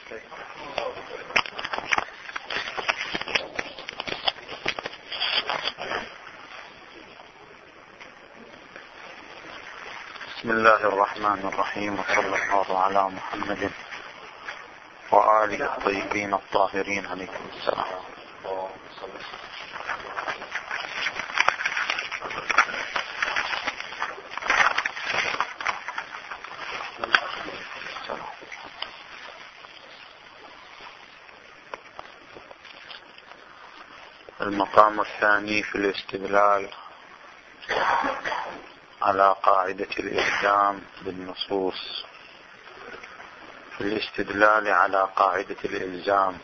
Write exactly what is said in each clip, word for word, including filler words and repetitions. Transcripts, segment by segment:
بسم الله الرحمن الرحيم، وصلى الله على محمد وآله الطيبين الطاهرين عليكم السلام. المقام الثاني في الاستدلال على قاعدة الإلزام بالنصوص. في الاستدلال على قاعدة الإلزام،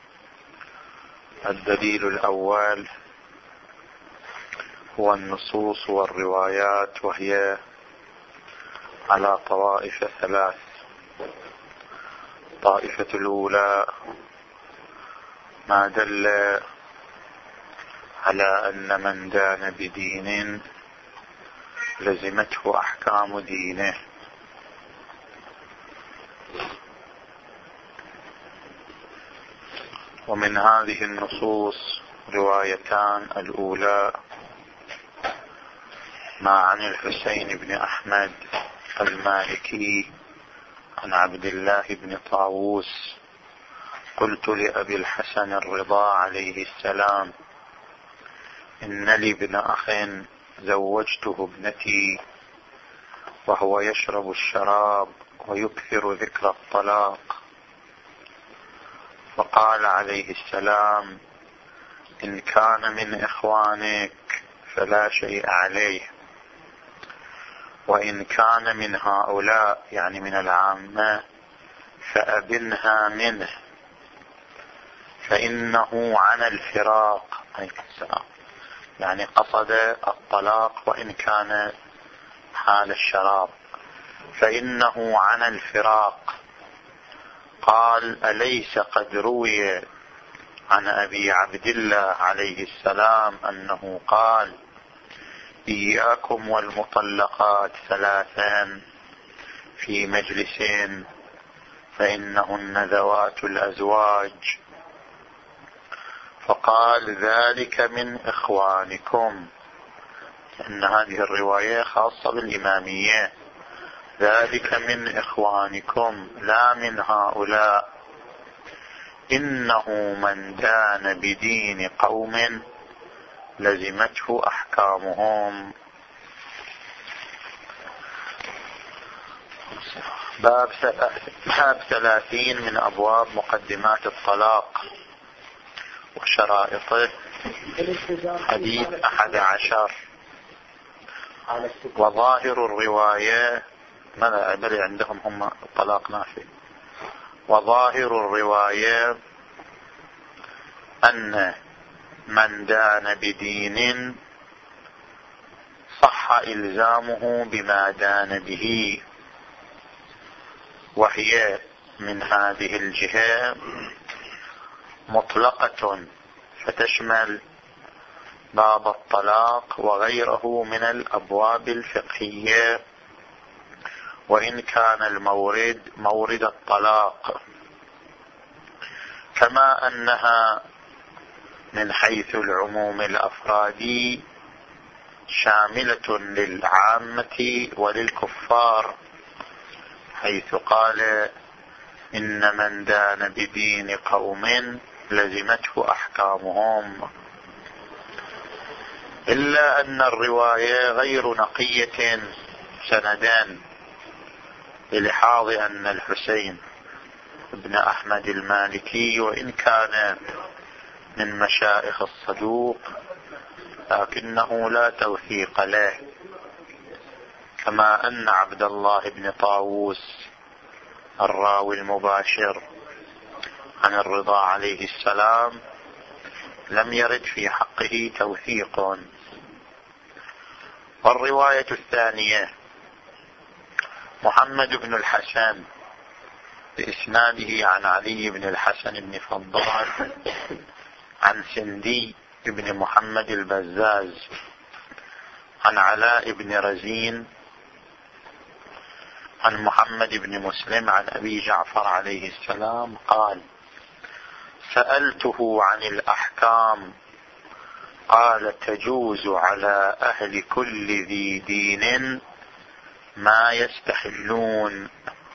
الدليل الأول هو النصوص والروايات، وهي على طوائف ثلاث. الطائفة الأولى ما دل على أن من دان بدين لزمته أحكام دينه، ومن هذه النصوص روايتان. الأولى ما عن الحسين بن أحمد المالكي عن عبد الله بن طاووس: قلت لأبي الحسن الرضا عليه السلام: إن لي ابن أخ زوجته ابنتي وهو يشرب الشراب ويكثر ذكر الطلاق. فقال عليه السلام: إن كان من إخوانك فلا شيء عليه، وإن كان من هؤلاء يعني من العامة فأبنها منه، فإنه عن الفراق، يعني قصد الطلاق وإن كان حال الشراب، فإنه عن الفراق. قال: أليس قد روي عن أبي عبد الله عليه السلام أنه قال: إياكم والمطلقات ثلاثا في مجلسين فإنهن ذوات الأزواج. فقال: ذلك من إخوانكم، لأن هذه الرواية خاصة بالإمامية. ذلك من إخوانكم لا من هؤلاء. إنه من دان بدين قوم لزمته أحكامهم. باب باب ثلاثين من أبواب مقدمات الطلاق وشرائطه. حديث أحد عشر. وظاهر الرواية ماذا بل عندهم هم الطلاق نافي. وظاهر الرواية أن من دان بدين صح إلزامه بما دان به، وهي من هذه الجهة مطلقة فتشمل باب الطلاق وغيره من الأبواب الفقهية، وإن كان المورد مورد الطلاق، كما أنها من حيث العموم الأفرادي شاملة للعامة وللكفار، حيث قال: إن من دان بدين قوم لزمته أحكامهم. إلا أن الرواية غير نقية سندان، للحاظ أن الحسين ابن أحمد المالكي وإن كان من مشائخ الصدوق لكنه لا توثيق له، كما أن عبد الله بن طاووس الراوي المباشر عن الرضا عليه السلام لم يرد في حقه توثيق. والرواية الثانية محمد بن الحسن بإسناده عن علي بن الحسن بن فضال عن سندي بن محمد البزاز عن علاء بن رزين عن محمد بن مسلم عن أبي جعفر عليه السلام قال: سألته عن الأحكام قال: تجوز على أهل كل ذي دين ما يستحلون.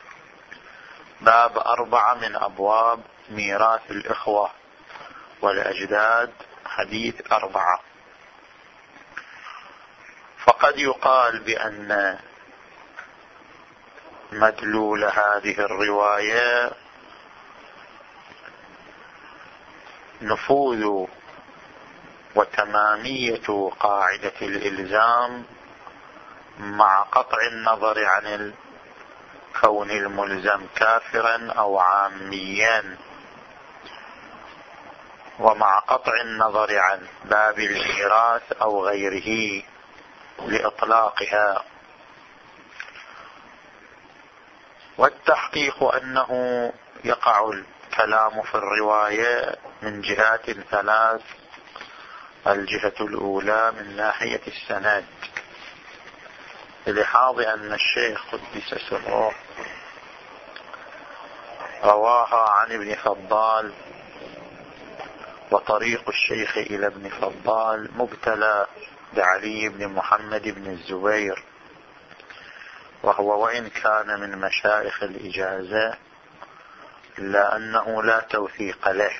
باب أربعة من أبواب ميراث الإخوة والأجداد، حديث أربعة. فقد يقال بأن مدلول هذه الرواية نفوذ وتمامية قاعدة الإلزام مع قطع النظر عن كون الملزم كافرا أو عاميا، ومع قطع النظر عن باب الميراث أو غيره لإطلاقها. والتحقيق أنه يقع الكلام في الرواية من جهات ثلاث. الجهة الأولى من ناحية السند، لحاظ أن الشيخ قدس سره رواها عن ابن فضال، وطريق الشيخ إلى ابن فضال مبتلى بعلي بن محمد بن الزبير، وهو وإن كان من مشايخ الإجازة إلا أنه لا توثيق له.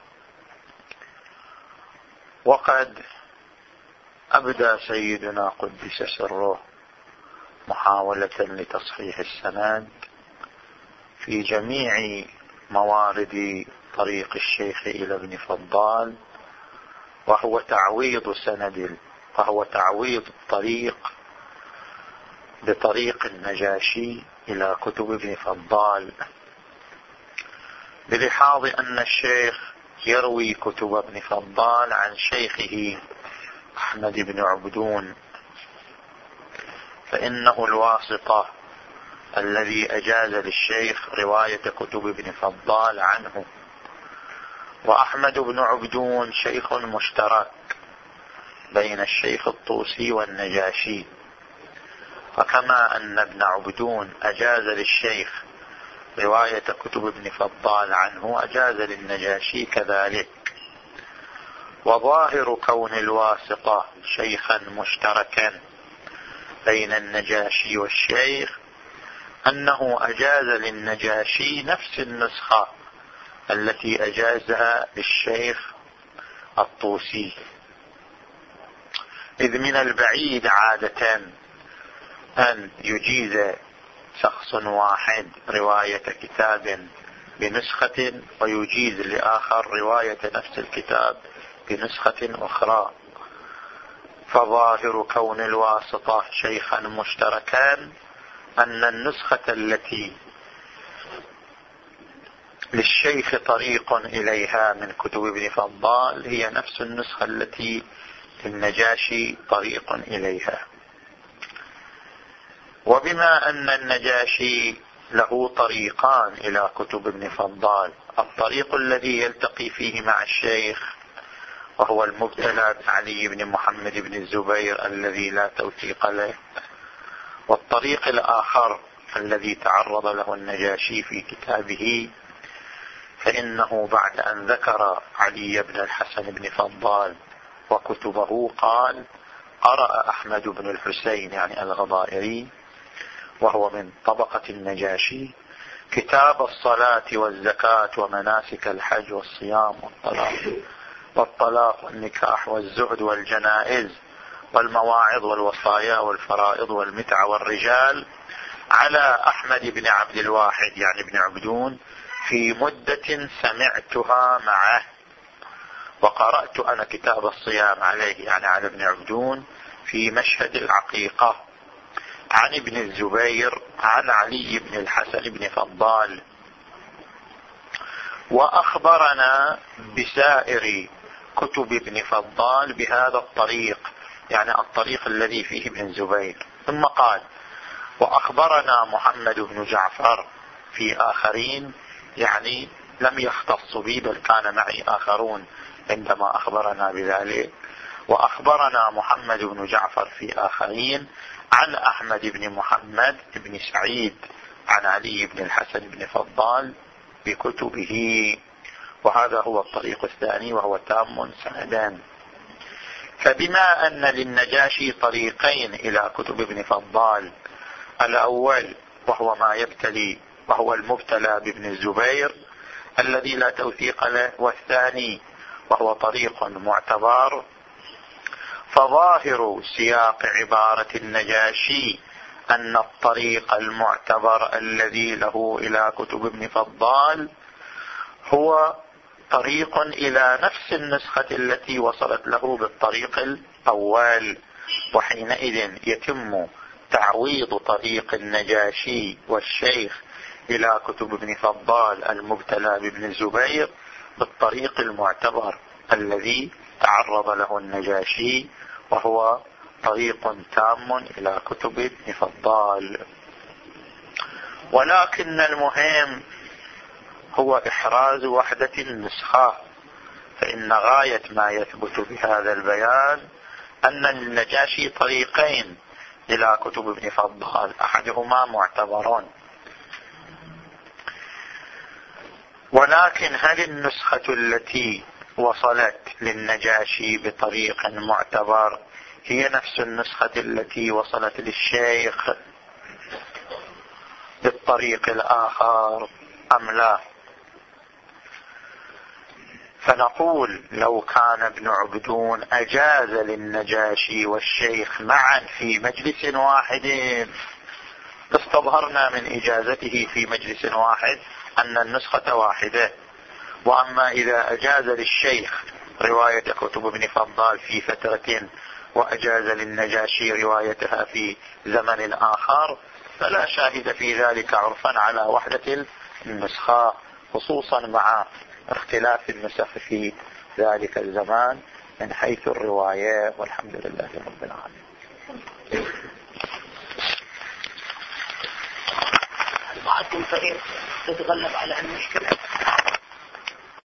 وقد أبدى سيدنا قدس سره محاولة لتصحيح السند في جميع موارد طريق الشيخ إلى ابن فضال، وهو تعويض سند وهو تعويض الطريق بطريق النجاشي إلى كتب ابن فضال، بلحاظ أن الشيخ يروي كتب ابن فضال عن شيخه أحمد بن عبدون، فإنه الواسطة الذي أجاز للشيخ رواية كتب ابن فضال عنه. وأحمد بن عبدون شيخ مشترك بين الشيخ الطوسي والنجاشي، فكما أن ابن عبدون أجاز للشيخ رواية كتب ابن فضال عنه، أجاز للنجاشي كذلك. وظاهر كون الواسطة شيخا مشتركا بين النجاشي والشيخ أنه أجاز للنجاشي نفس النسخة التي أجازها للشيخ الطوسي، إذ من البعيد عادة أن يجيز شخص واحد رواية كتاب بنسخة ويجيز لآخر رواية نفس الكتاب بنسخة أخرى. فظاهر كون الواسطة شيخا مشتركان أن النسخة التي للشيخ طريق إليها من كتب ابن فضال هي نفس النسخة التي للنجاشي طريق إليها. وبما أن النجاشي له طريقان إلى كتب ابن فضال، الطريق الذي يلتقي فيه مع الشيخ وهو المبتلى بعلي بن محمد بن الزبير الذي لا توثيق له، والطريق الآخر الذي تعرض له النجاشي في كتابه، فإنه بعد أن ذكر علي بن الحسن بن فضال وكتبه قال: قرأ أحمد بن الحسين يعني الغضائري وهو من طبقة النجاشي كتاب الصلاة والزكاة ومناسك الحج والصيام والطلاق والطلاق والنكاح والزهد والجنائز والمواعظ والوصايا والفرائض والمتع والرجال على أحمد بن عبد الواحد يعني ابن عبدون في مدة سمعتها معه، وقرأت أنا كتاب الصيام عليه يعني على ابن عبدون في مشهد العقيقة عن ابن الزبير عن علي بن الحسن بن فضال. وأخبرنا بسائر كتب ابن فضال بهذا الطريق يعني الطريق الذي فيه ابن الزبير. ثم قال: وأخبرنا محمد بن جعفر في آخرين يعني لم يختص بي بل كان معي آخرون عندما أخبرنا بذلك. وأخبرنا محمد بن جعفر في آخرين عن أحمد بن محمد بن سعيد عن علي بن الحسن بن فضال بكتبه. وهذا هو الطريق الثاني وهو تام سندان. فبما أن للنجاشي طريقين إلى كتب ابن فضال، الأول وهو ما يبتلي وهو المبتلى بابن الزبير الذي لا توثيق له، والثاني وهو طريق معتبر، فظاهر سياق عبارة النجاشي أن الطريق المعتبر الذي له إلى كتب ابن فضال هو طريق إلى نفس النسخة التي وصلت له بالطريق الأول، وحينئذ يتم تعويض طريق النجاشي والشيخ إلى كتب ابن فضال المبتلى بابن الزبير بالطريق المعتبر الذي تعرض له النجاشي، وهو طريق تام إلى كتب ابن فضال. ولكن المهم هو إحراز وحدة النسخة، فإن غاية ما يثبت بهذا البيان أن النجاشي طريقين إلى كتب ابن فضال، أحدهما معتبرون. ولكن هل النسخة التي وصلت للنجاشي بطريق معتبر هي نفس النسخة التي وصلت للشيخ بالطريق الآخر أم لا؟ فنقول لو كان ابن عبدون أجاز للنجاشي والشيخ معا في مجلس واحد استظهرنا من إجازته في مجلس واحد أن النسخة واحدة. وأما إذا أجاز للشيخ رواية كتب ابن فضال في فترة وأجاز للنجاشي روايتها في زمن آخر فلا شاهد في ذلك عرفا على وحدة النسخة، خصوصا مع اختلاف النسخ في ذلك الزمان من حيث الرواية. والحمد لله رب العالمين. بعضكم فريق تتغلب على المشكلة.